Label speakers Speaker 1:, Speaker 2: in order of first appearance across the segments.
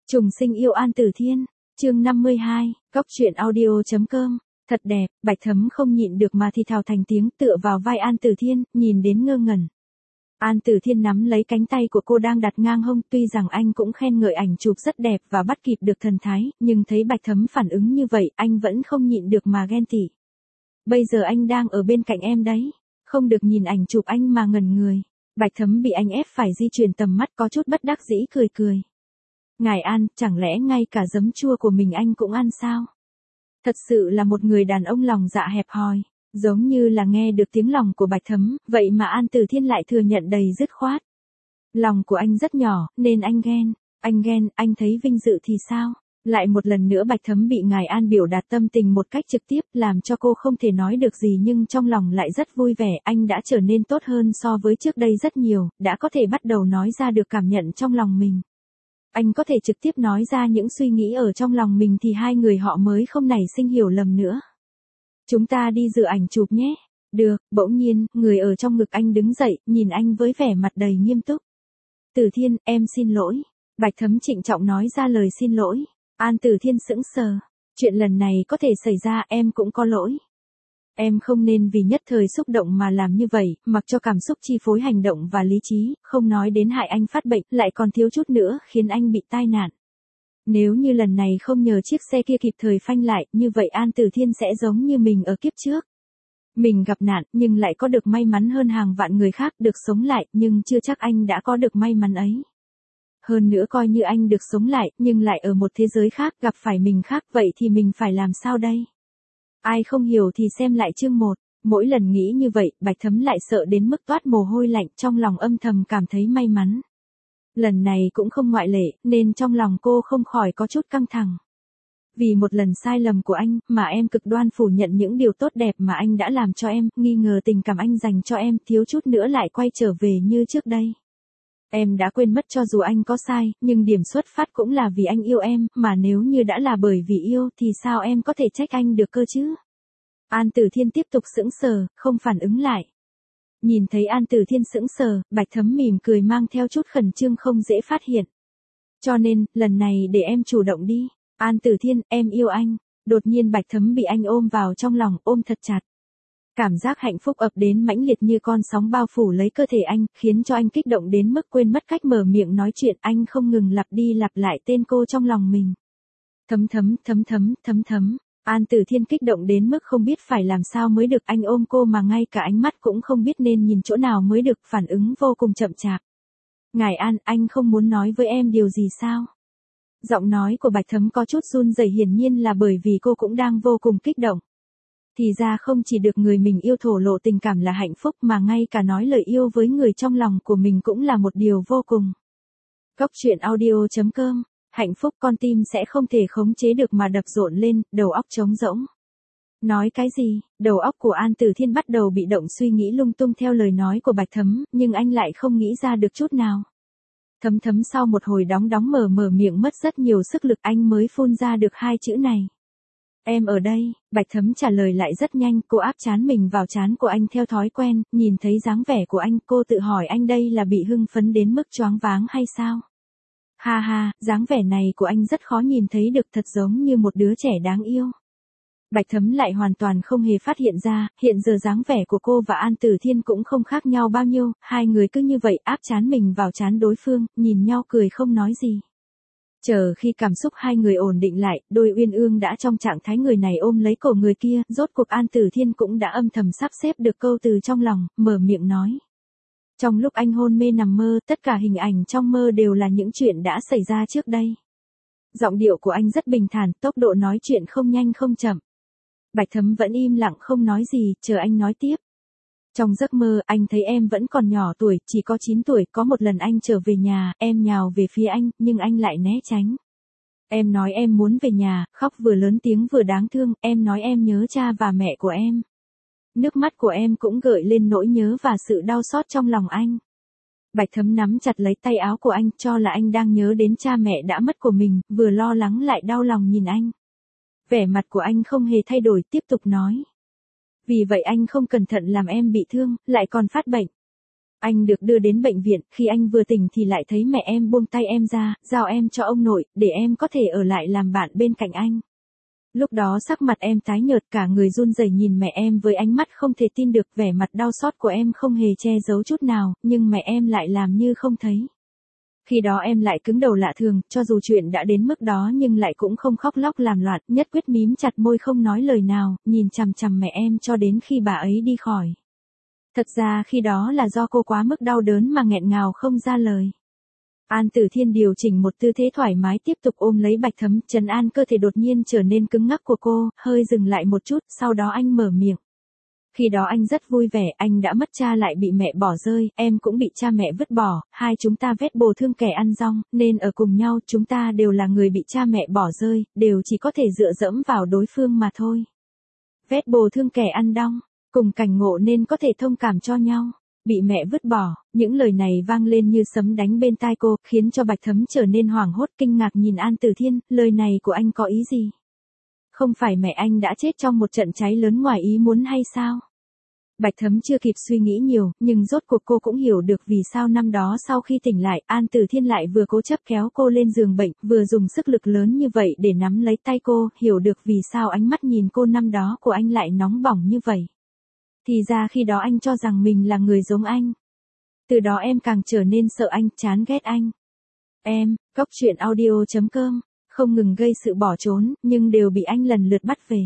Speaker 1: Trùng sinh yêu An Tử Thiên, chương 52, góc truyện audio.com, thật đẹp, Bạch Thấm không nhịn được mà thì thào thành tiếng tựa vào vai An Tử Thiên, nhìn đến ngơ ngẩn. An Tử Thiên nắm lấy cánh tay của cô đang đặt ngang hông, tuy rằng anh cũng khen ngợi ảnh chụp rất đẹp và bắt kịp được thần thái, nhưng thấy Bạch Thấm phản ứng như vậy, anh vẫn không nhịn được mà ghen tị. Bây giờ anh đang ở bên cạnh em đấy, không được nhìn ảnh chụp anh mà ngẩn người. Bạch Thấm bị anh ép phải di chuyển tầm mắt có chút bất đắc dĩ cười cười. Ngài An, chẳng lẽ ngay cả giấm chua của mình anh cũng ăn sao? Thật sự là một người đàn ông lòng dạ hẹp hòi, giống như là nghe được tiếng lòng của Bạch Thấm, vậy mà An Tử Thiên lại thừa nhận đầy dứt khoát. Lòng của anh rất nhỏ, nên anh ghen, anh thấy vinh dự thì sao? Lại một lần nữa Bạch Thấm bị Ngài An biểu đạt tâm tình một cách trực tiếp, làm cho cô không thể nói được gì nhưng trong lòng lại rất vui vẻ, anh đã trở nên tốt hơn so với trước đây rất nhiều, đã có thể bắt đầu nói ra được cảm nhận trong lòng mình. Anh có thể trực tiếp nói ra những suy nghĩ ở trong lòng mình thì hai người họ mới không nảy sinh hiểu lầm nữa. Chúng ta đi dự ảnh chụp nhé. Được, bỗng nhiên, người ở trong ngực anh đứng dậy, nhìn anh với vẻ mặt đầy nghiêm túc. Tử Thiên, em xin lỗi. Bạch Thấm trịnh trọng nói ra lời xin lỗi. An Tử Thiên sững sờ. Chuyện lần này có thể xảy ra, em cũng có lỗi. Em không nên vì nhất thời xúc động mà làm như vậy, mặc cho cảm xúc chi phối hành động và lý trí, không nói đến hại anh phát bệnh, lại còn thiếu chút nữa khiến anh bị tai nạn. Nếu như lần này không nhờ chiếc xe kia kịp thời phanh lại, như vậy An Tử Thiên sẽ giống như mình ở kiếp trước. Mình gặp nạn, nhưng lại có được may mắn hơn hàng vạn người khác được sống lại, nhưng chưa chắc anh đã có được may mắn ấy. Hơn nữa coi như anh được sống lại, nhưng lại ở một thế giới khác, gặp phải mình khác, vậy thì mình phải làm sao đây? Ai không hiểu thì xem lại chương 1. Mỗi lần nghĩ như vậy, Bạch Thấm lại sợ đến mức toát mồ hôi lạnh, trong lòng âm thầm cảm thấy may mắn. Lần này cũng không ngoại lệ, nên trong lòng cô không khỏi có chút căng thẳng. Vì một lần sai lầm của anh, mà em cực đoan phủ nhận những điều tốt đẹp mà anh đã làm cho em, nghi ngờ tình cảm anh dành cho em, thiếu chút nữa lại quay trở về như trước đây. Em đã quên mất cho dù anh có sai, nhưng điểm xuất phát cũng là vì anh yêu em, mà nếu như đã là bởi vì yêu thì sao em có thể trách anh được cơ chứ? An Tử Thiên tiếp tục sững sờ, không phản ứng lại. Nhìn thấy An Tử Thiên sững sờ, Bạch Thấm mỉm cười mang theo chút khẩn trương không dễ phát hiện. Cho nên, lần này để em chủ động đi. An Tử Thiên, em yêu anh. Đột nhiên Bạch Thấm bị anh ôm vào trong lòng, ôm thật chặt. Cảm giác hạnh phúc ập đến mãnh liệt như con sóng bao phủ lấy cơ thể anh, khiến cho anh kích động đến mức quên mất cách mở miệng nói chuyện, anh không ngừng lặp đi lặp lại tên cô trong lòng mình. Thấm thấm, thấm thấm, thấm thấm. An Tử Thiên kích động đến mức không biết phải làm sao mới được, anh ôm cô mà ngay cả ánh mắt cũng không biết nên nhìn chỗ nào mới được, phản ứng vô cùng chậm chạp. Ngài An, anh không muốn nói với em điều gì sao? Giọng nói của Bạch Thấm có chút run rẩy, hiển nhiên là bởi vì cô cũng đang vô cùng kích động. Thì ra không chỉ được người mình yêu thổ lộ tình cảm là hạnh phúc mà ngay cả nói lời yêu với người trong lòng của mình cũng là một điều vô cùng. Góc truyện audio.com, hạnh phúc con tim sẽ không thể khống chế được mà đập rộn lên, đầu óc trống rỗng. Nói cái gì? Đầu óc của An Tử Thiên bắt đầu bị động, suy nghĩ lung tung theo lời nói của Bạch Thấm, nhưng anh lại không nghĩ ra được chút nào. Thấm thấm sau một hồi đóng mở miệng mất rất nhiều sức lực anh mới phun ra được hai chữ này. Em ở đây. Bạch Thấm trả lời lại rất nhanh, cô áp trán mình vào trán của anh theo thói quen, nhìn thấy dáng vẻ của anh, cô tự hỏi anh đây là bị hưng phấn đến mức choáng váng hay sao? Ha ha, dáng vẻ này của anh rất khó nhìn thấy được, thật giống như một đứa trẻ đáng yêu. Bạch Thấm lại hoàn toàn không hề phát hiện ra, hiện giờ dáng vẻ của cô và An Tử Thiên cũng không khác nhau bao nhiêu, hai người cứ như vậy áp trán mình vào trán đối phương, nhìn nhau cười không nói gì. Chờ khi cảm xúc hai người ổn định lại, đôi uyên ương đã trong trạng thái người này ôm lấy cổ người kia, rốt cuộc An Tử Thiên cũng đã âm thầm sắp xếp được câu từ trong lòng, mở miệng nói. Trong lúc anh hôn mê nằm mơ, tất cả hình ảnh trong mơ đều là những chuyện đã xảy ra trước đây. Giọng điệu của anh rất bình thản, tốc độ nói chuyện không nhanh không chậm. Bạch Thấm vẫn im lặng không nói gì, chờ anh nói tiếp. Trong giấc mơ, anh thấy em vẫn còn nhỏ tuổi, chỉ có 9 tuổi, có một lần anh trở về nhà, em nhào về phía anh, nhưng anh lại né tránh. Em nói em muốn về nhà, khóc vừa lớn tiếng vừa đáng thương, em nói em nhớ cha và mẹ của em. Nước mắt của em cũng gợi lên nỗi nhớ và sự đau xót trong lòng anh. Bạch Thấm nắm chặt lấy tay áo của anh, cho là anh đang nhớ đến cha mẹ đã mất của mình, vừa lo lắng lại đau lòng nhìn anh. Vẻ mặt của anh không hề thay đổi, tiếp tục nói. Vì vậy anh không cẩn thận làm em bị thương, lại còn phát bệnh. Anh được đưa đến bệnh viện, khi anh vừa tỉnh thì lại thấy mẹ em buông tay em ra, giao em cho ông nội, để em có thể ở lại làm bạn bên cạnh anh. Lúc đó sắc mặt em tái nhợt, cả người run rẩy nhìn mẹ em với ánh mắt không thể tin được, vẻ mặt đau xót của em không hề che giấu chút nào, nhưng mẹ em lại làm như không thấy. Khi đó em lại cứng đầu lạ thường, cho dù chuyện đã đến mức đó nhưng lại cũng không khóc lóc làm loạn, nhất quyết mím chặt môi không nói lời nào, nhìn chằm chằm mẹ em cho đến khi bà ấy đi khỏi. Thật ra khi đó là do cô quá mức đau đớn mà nghẹn ngào không ra lời. An Tử Thiên điều chỉnh một tư thế thoải mái tiếp tục ôm lấy Bạch Thấm, trấn an cơ thể đột nhiên trở nên cứng ngắc của cô, hơi dừng lại một chút, sau đó anh mở miệng. Khi đó anh rất vui vẻ, anh đã mất cha lại bị mẹ bỏ rơi, em cũng bị cha mẹ vứt bỏ, hai chúng ta vết bồ thương kẻ ăn rong, nên ở cùng nhau, chúng ta đều là người bị cha mẹ bỏ rơi, đều chỉ có thể dựa dẫm vào đối phương mà thôi. Vết bồ thương kẻ ăn đong, cùng cảnh ngộ nên có thể thông cảm cho nhau. Bị mẹ vứt bỏ, những lời này vang lên như sấm đánh bên tai cô, khiến cho Bạch Thấm trở nên hoảng hốt kinh ngạc nhìn An Tử Thiên, lời này của anh có ý gì? Không phải mẹ anh đã chết trong một trận cháy lớn ngoài ý muốn hay sao? Bạch Thấm chưa kịp suy nghĩ nhiều, nhưng rốt cuộc cô cũng hiểu được vì sao năm đó sau khi tỉnh lại, An Tử Thiên lại vừa cố chấp kéo cô lên giường bệnh, vừa dùng sức lực lớn như vậy để nắm lấy tay cô, hiểu được vì sao ánh mắt nhìn cô năm đó của anh lại nóng bỏng như vậy. Thì ra khi đó anh cho rằng mình là người giống anh. Từ đó em càng trở nên sợ anh, chán ghét anh. Em, Cóc Truyện Audio.com, không ngừng gây sự bỏ trốn, nhưng đều bị anh lần lượt bắt về.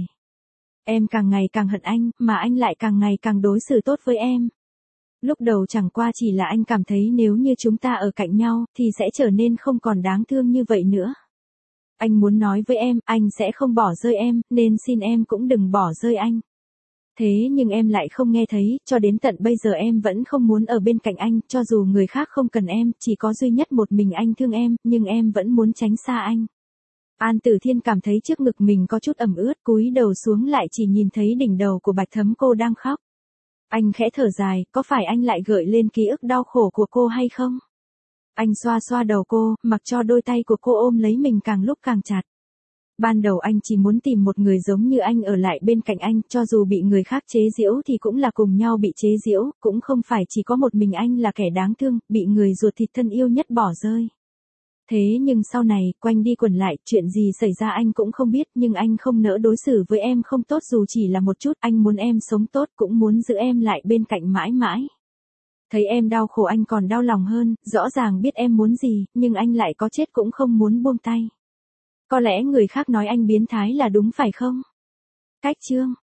Speaker 1: Em càng ngày càng hận anh, mà anh lại càng ngày càng đối xử tốt với em. Lúc đầu chẳng qua chỉ là anh cảm thấy nếu như chúng ta ở cạnh nhau, thì sẽ trở nên không còn đáng thương như vậy nữa. Anh muốn nói với em, anh sẽ không bỏ rơi em, nên xin em cũng đừng bỏ rơi anh. Thế nhưng em lại không nghe thấy, cho đến tận bây giờ em vẫn không muốn ở bên cạnh anh, cho dù người khác không cần em, chỉ có duy nhất một mình anh thương em, nhưng em vẫn muốn tránh xa anh. An Tử Thiên cảm thấy trước ngực mình có chút ẩm ướt, cúi đầu xuống lại chỉ nhìn thấy đỉnh đầu của Bạch Thấm cô đang khóc. Anh khẽ thở dài, có phải anh lại gợi lên ký ức đau khổ của cô hay không? Anh xoa xoa đầu cô, mặc cho đôi tay của cô ôm lấy mình càng lúc càng chặt. Ban đầu anh chỉ muốn tìm một người giống như anh ở lại bên cạnh anh, cho dù bị người khác chế giễu thì cũng là cùng nhau bị chế giễu, cũng không phải chỉ có một mình anh là kẻ đáng thương, bị người ruột thịt thân yêu nhất bỏ rơi. Thế nhưng sau này, quanh đi quẩn lại, chuyện gì xảy ra anh cũng không biết, nhưng anh không nỡ đối xử với em không tốt dù chỉ là một chút, anh muốn em sống tốt, cũng muốn giữ em lại bên cạnh mãi mãi. Thấy em đau khổ anh còn đau lòng hơn, rõ ràng biết em muốn gì, nhưng anh lại có chết cũng không muốn buông tay. Có lẽ người khác nói anh biến thái là đúng phải không? Cách chương